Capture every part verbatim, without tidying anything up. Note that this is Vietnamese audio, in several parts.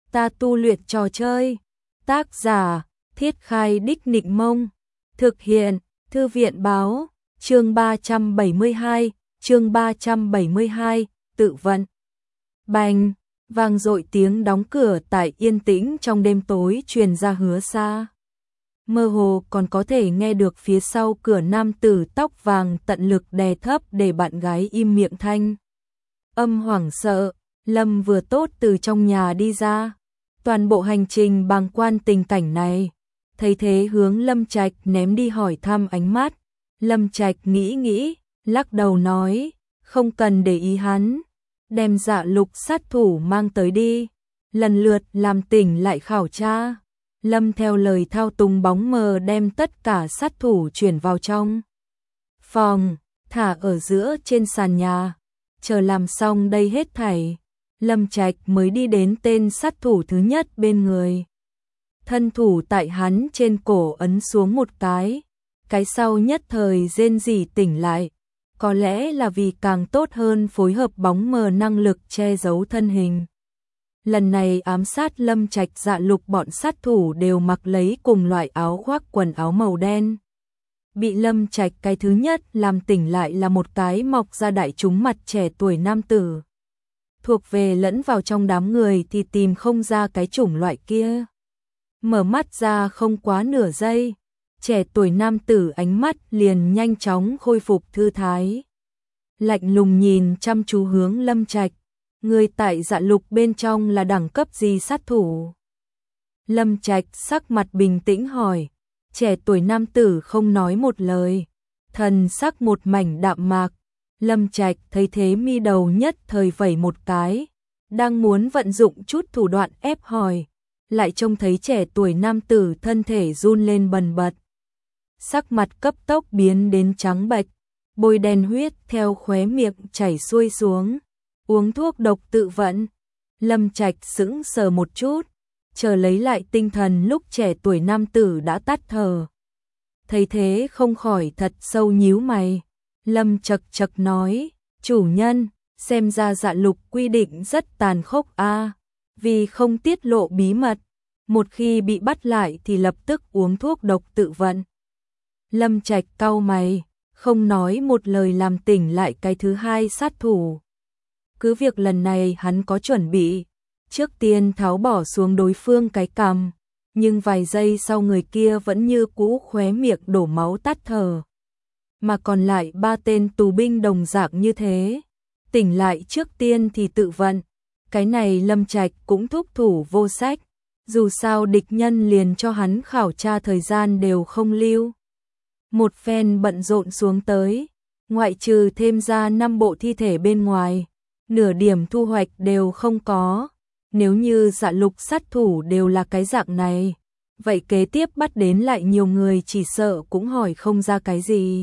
ta tu luyện trò chơi. Tác giả, Thiết Khai Đích Nịnh Mông. Thực hiện, Thư viện báo, chương ba trăm bảy mươi hai, chương ba trăm bảy mươi hai, tự vận. Bành, vang dội tiếng đóng cửa tại yên tĩnh trong đêm tối truyền ra hứa xa. Mơ hồ còn có thể nghe được phía sau cửa nam tử tóc vàng tận lực đè thấp để bạn gái im miệng thanh. Âm hoảng sợ, Lâm vừa tốt từ trong nhà đi ra. Toàn bộ hành trình bàng quan tình cảnh này. Thấy thế hướng Lâm Trạch ném đi hỏi thăm ánh mắt. Lâm Trạch nghĩ nghĩ, lắc đầu nói, không cần để ý hắn. Đem Dạ Lục sát thủ mang tới đi. Lần lượt làm tỉnh lại khảo tra. Lâm theo lời thao túng bóng mờ đem tất cả sát thủ chuyển vào trong phòng, thả ở giữa trên sàn nhà. Chờ làm xong đây hết thảy, Lâm Trạch mới đi đến tên sát thủ thứ nhất bên người. Thân thủ tại hắn trên cổ ấn xuống một cái, cái sau nhất thời rên rỉ tỉnh lại. Có lẽ là vì càng tốt hơn phối hợp bóng mờ năng lực che giấu thân hình. Lần này ám sát Lâm Trạch Dạ Lục bọn sát thủ đều mặc lấy cùng loại áo khoác quần áo màu đen. Bị Lâm Trạch cái thứ nhất làm tỉnh lại là một cái mọc ra đại trúng mặt trẻ tuổi nam tử. Thuộc về lẫn vào trong đám người thì tìm không ra cái chủng loại kia. Mở mắt ra không quá nửa giây, trẻ tuổi nam tử ánh mắt liền nhanh chóng khôi phục thư thái. Lạnh lùng nhìn chăm chú hướng Lâm Trạch. Người tại Dạ Lục bên trong là đẳng cấp gì sát thủ? Lâm Trạch sắc mặt bình tĩnh hỏi. Trẻ tuổi nam tử không nói một lời, thần sắc một mảnh đạm mạc. Lâm Trạch thấy thế mi đầu nhất thời vẩy một cái, đang muốn vận dụng chút thủ đoạn ép hỏi, lại trông thấy trẻ tuổi nam tử thân thể run lên bần bật. Sắc mặt cấp tốc biến đến trắng bệch, bôi đen huyết theo khóe miệng chảy xuôi xuống. Uống thuốc độc tự vận. Lâm Trạch sững sờ một chút, chờ lấy lại tinh thần lúc trẻ tuổi nam tử đã tắt thở. Thấy thế không khỏi thật sâu nhíu mày. Lâm chật chật nói, chủ nhân, xem ra Dạ Lục quy định rất tàn khốc a, vì không tiết lộ bí mật, một khi bị bắt lại thì lập tức uống thuốc độc tự vận. Lâm Trạch cau mày, không nói một lời làm tỉnh lại cái thứ hai sát thủ. Cứ việc lần này hắn có chuẩn bị, trước tiên tháo bỏ xuống đối phương cái cằm, nhưng vài giây sau người kia vẫn như cũ khóe miệng đổ máu tắt thở. Mà còn lại ba tên tù binh đồng dạng như thế, tỉnh lại trước tiên thì tự vận. Cái này Lâm Trạch cũng thúc thủ vô sách, dù sao địch nhân liền cho hắn khảo tra thời gian đều không lưu. Một phen bận rộn xuống tới, ngoại trừ thêm ra năm bộ thi thể bên ngoài, nửa điểm thu hoạch đều không có. Nếu như Dạ Lục sát thủ đều là cái dạng này, vậy kế tiếp bắt đến lại nhiều người chỉ sợ cũng hỏi không ra cái gì.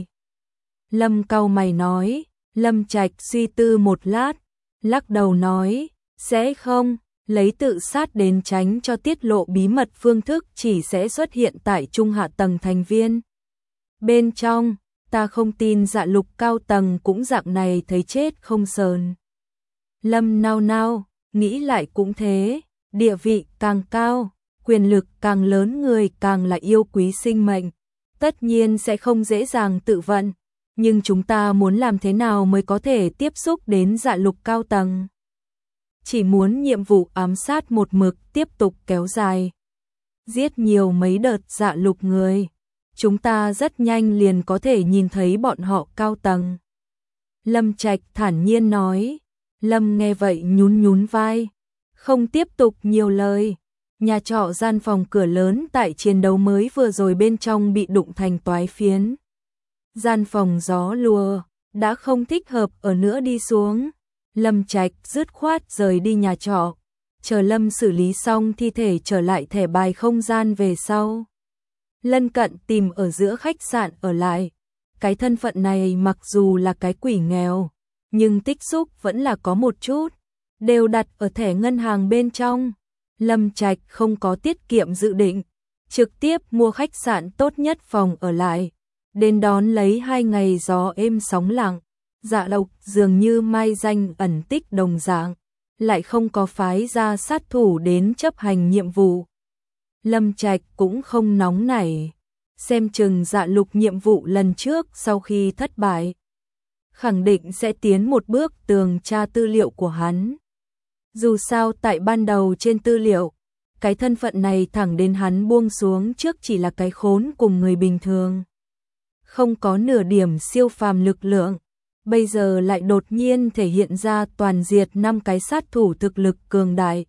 Lâm cau mày nói. Lâm Trạch suy tư một lát, lắc đầu nói, sẽ không, lấy tự sát đến tránh cho tiết lộ bí mật phương thức chỉ sẽ xuất hiện tại trung hạ tầng thành viên. Bên trong, ta không tin Dạ Lục cao tầng cũng dạng này thấy chết không sờn. Lâm nao nao, nghĩ lại cũng thế, địa vị càng cao, quyền lực càng lớn người càng là yêu quý sinh mệnh, tất nhiên sẽ không dễ dàng tự vận, nhưng chúng ta muốn làm thế nào mới có thể tiếp xúc đến Dạ Lục cao tầng? Chỉ muốn nhiệm vụ ám sát một mực tiếp tục kéo dài, giết nhiều mấy đợt Dạ Lục người, chúng ta rất nhanh liền có thể nhìn thấy bọn họ cao tầng. Lâm Trạch thản nhiên nói. Lâm nghe vậy nhún nhún vai, không tiếp tục nhiều lời. Nhà trọ gian phòng cửa lớn tại chiến đấu mới vừa rồi bên trong bị đụng thành toái phiến. Gian phòng gió lùa, đã không thích hợp ở nữa đi xuống. Lâm Trạch dứt khoát rời đi nhà trọ, chờ Lâm xử lý xong thi thể trở lại thẻ bài không gian về sau. Lân cận tìm ở giữa khách sạn ở lại. Cái thân phận này mặc dù là cái quỷ nghèo, nhưng tích xúc vẫn là có một chút, đều đặt ở thẻ ngân hàng bên trong. Lâm Trạch không có tiết kiệm dự định, trực tiếp mua khách sạn tốt nhất phòng ở lại, đến đón lấy hai ngày gió êm sóng lặng. Dạ Lục dường như mai danh ẩn tích đồng dạng, lại không có phái ra sát thủ đến chấp hành nhiệm vụ. Lâm Trạch cũng không nóng nảy, xem chừng Dạ Lục nhiệm vụ lần trước sau khi thất bại, khẳng định sẽ tiến một bước tường tra tư liệu của hắn. Dù sao tại ban đầu trên tư liệu, cái thân phận này thẳng đến hắn buông xuống trước chỉ là cái khốn cùng người bình thường. Không có nửa điểm siêu phàm lực lượng, bây giờ lại đột nhiên thể hiện ra toàn diệt năm cái sát thủ thực lực cường đại.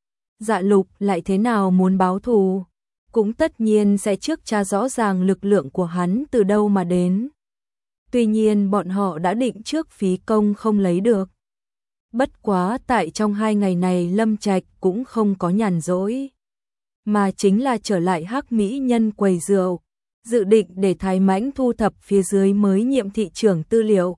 Dạ Lục lại thế nào muốn báo thù, cũng tất nhiên sẽ trước tra rõ ràng lực lượng của hắn từ đâu mà đến. Tuy nhiên bọn họ đã định trước phí công không lấy được. Bất quá tại trong hai ngày này Lâm Trạch cũng không có nhàn rỗi, mà chính là trở lại Hắc Mỹ Nhân quầy rượu, dự định để Thái Mãnh thu thập phía dưới mới nhiệm thị trưởng tư liệu.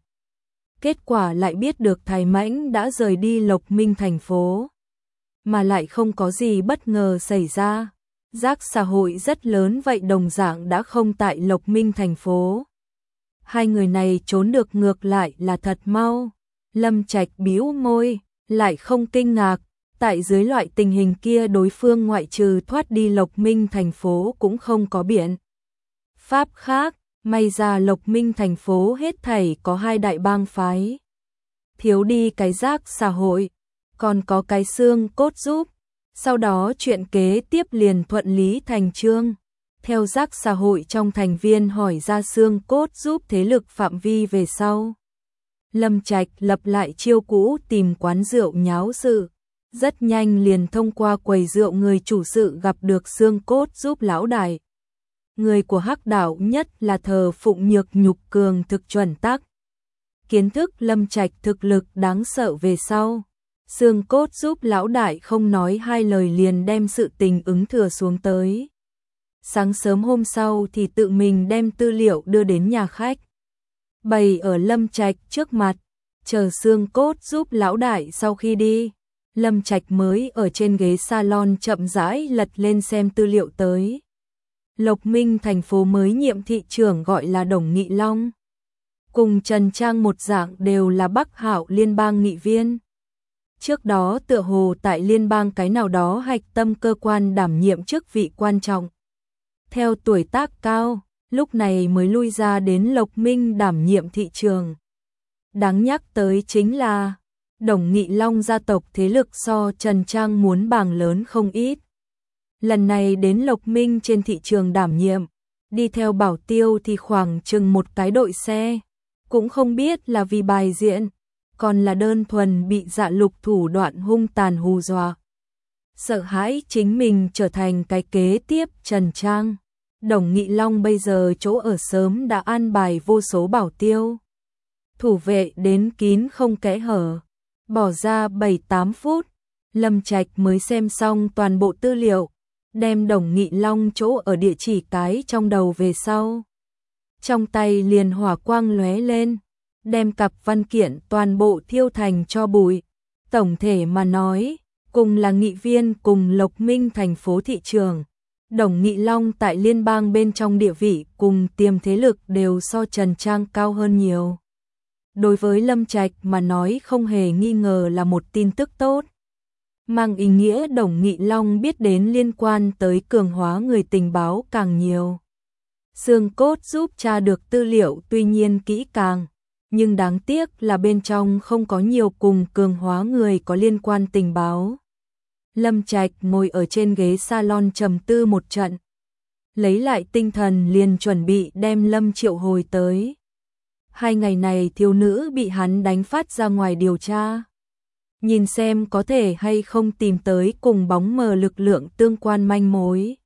Kết quả lại biết được Thái Mãnh đã rời đi Lộc Minh thành phố, mà lại không có gì bất ngờ xảy ra. Rác xã hội rất lớn vậy đồng dạng đã không tại Lộc Minh thành phố. Hai người này trốn được ngược lại là thật mau. Lâm Trạch bĩu môi, lại không kinh ngạc, tại dưới loại tình hình kia đối phương ngoại trừ thoát đi Lộc Minh thành phố cũng không có biện pháp khác, may ra Lộc Minh thành phố hết thảy có hai đại bang phái. Thiếu đi cái rác xã hội, còn có cái xương cốt giúp, sau đó chuyện kế tiếp liền thuận lý thành chương. Theo rác xã hội trong thành viên hỏi ra xương cốt giúp thế lực phạm vi về sau. Lâm Trạch lập lại chiêu cũ tìm quán rượu nháo sự, rất nhanh liền thông qua quầy rượu người chủ sự gặp được xương cốt giúp lão đại. Người của Hắc Đạo nhất là thờ phụng nhược nhục cường thực chuẩn tắc. Kiến thức Lâm Trạch thực lực đáng sợ về sau. Xương cốt giúp lão đại không nói hai lời liền đem sự tình ứng thừa xuống tới. Sáng sớm hôm sau thì tự mình đem tư liệu đưa đến nhà khách, bày ở Lâm Trạch trước mặt, chờ xương cốt giúp lão đại sau khi đi. Lâm Trạch mới ở trên ghế salon chậm rãi lật lên xem tư liệu tới. Lộc Minh thành phố mới nhiệm thị trưởng gọi là Đồng Nghị Long. Cùng Trần Trang một dạng đều là Bắc Hạo liên bang nghị viên. Trước đó tựa hồ tại liên bang cái nào đó hạch tâm cơ quan đảm nhiệm chức vị quan trọng. Theo tuổi tác cao, lúc này mới lui ra đến Lộc Minh đảm nhiệm thị trường. Đáng nhắc tới chính là Đồng Nghị Long gia tộc thế lực so Trần Trang muốn bảng lớn không ít. Lần này đến Lộc Minh trên thị trường đảm nhiệm, đi theo bảo tiêu thì khoảng chừng một cái đội xe, cũng không biết là vì bài diện, còn là đơn thuần bị Dạ Lục thủ đoạn hung tàn hù dọa. Sợ hãi chính mình trở thành cái kế tiếp Trần Trang. Đồng Nghị Long bây giờ chỗ ở sớm đã an bài vô số bảo tiêu. Thủ vệ đến kín không kẽ hở. Bỏ ra bảy tám phút, Lâm Trạch mới xem xong toàn bộ tư liệu, đem Đồng Nghị Long chỗ ở địa chỉ cái trong đầu về sau. Trong tay liền hỏa quang lóe lên, đem cặp văn kiện toàn bộ thiêu thành tro bụi. Tổng thể mà nói, cùng là nghị viên cùng Lộc Minh thành phố thị trường, Đồng Nghị Long tại liên bang bên trong địa vị cùng tiềm thế lực đều so Trần Trang cao hơn nhiều. Đối với Lâm Trạch mà nói không hề nghi ngờ là một tin tức tốt. Mang ý nghĩa Đồng Nghị Long biết đến liên quan tới cường hóa người tình báo càng nhiều. Xương cốt giúp tra được tư liệu tuy nhiên kỹ càng, nhưng đáng tiếc là bên trong không có nhiều cùng cường hóa người có liên quan tình báo. Lâm Trạch ngồi ở trên ghế salon trầm tư một trận. Lấy lại tinh thần liền chuẩn bị đem Lâm triệu hồi tới. Hai ngày này thiếu nữ bị hắn đánh phát ra ngoài điều tra. Nhìn xem có thể hay không tìm tới cùng bóng mờ lực lượng tương quan manh mối.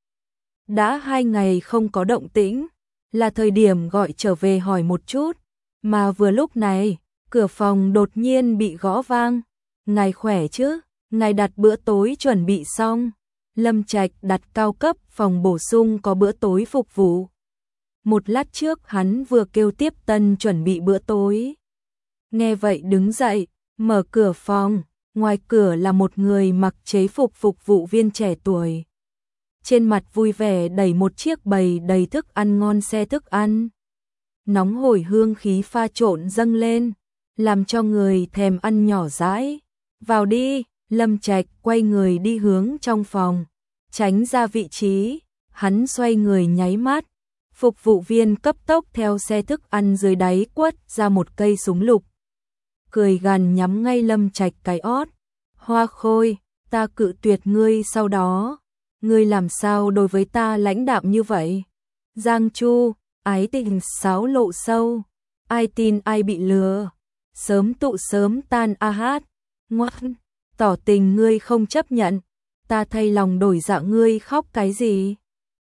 Đã hai ngày không có động tĩnh, là thời điểm gọi trở về hỏi một chút. Mà vừa lúc này, cửa phòng đột nhiên bị gõ vang. Ngài khỏe chứ? Ngài đặt bữa tối chuẩn bị xong. Lâm Trạch đặt cao cấp phòng bổ sung có bữa tối phục vụ. Một lát trước hắn vừa kêu tiếp tân chuẩn bị bữa tối. Nghe vậy đứng dậy, mở cửa phòng, ngoài cửa là một người mặc chế phục phục vụ viên trẻ tuổi. Trên mặt vui vẻ đẩy một chiếc bày đầy thức ăn ngon xe thức ăn. Nóng hổi hương khí pha trộn dâng lên, làm cho người thèm ăn nhỏ dãi. Vào đi, Lâm Trạch quay người đi hướng trong phòng, tránh ra vị trí, hắn xoay người nháy mắt. Phục vụ viên cấp tốc theo xe thức ăn dưới đáy quất ra một cây súng lục. Cười gằn nhắm ngay Lâm Trạch cái ót. Hoa Khôi, ta cự tuyệt ngươi sau đó. Ngươi làm sao đối với ta lãnh đạm như vậy? Giang Chu, ái tình sáo lộ sâu. Ai tin ai bị lừa. Sớm tụ sớm tan a hát. Ngoan, tỏ tình ngươi không chấp nhận. Ta thay lòng đổi dạ ngươi khóc cái gì?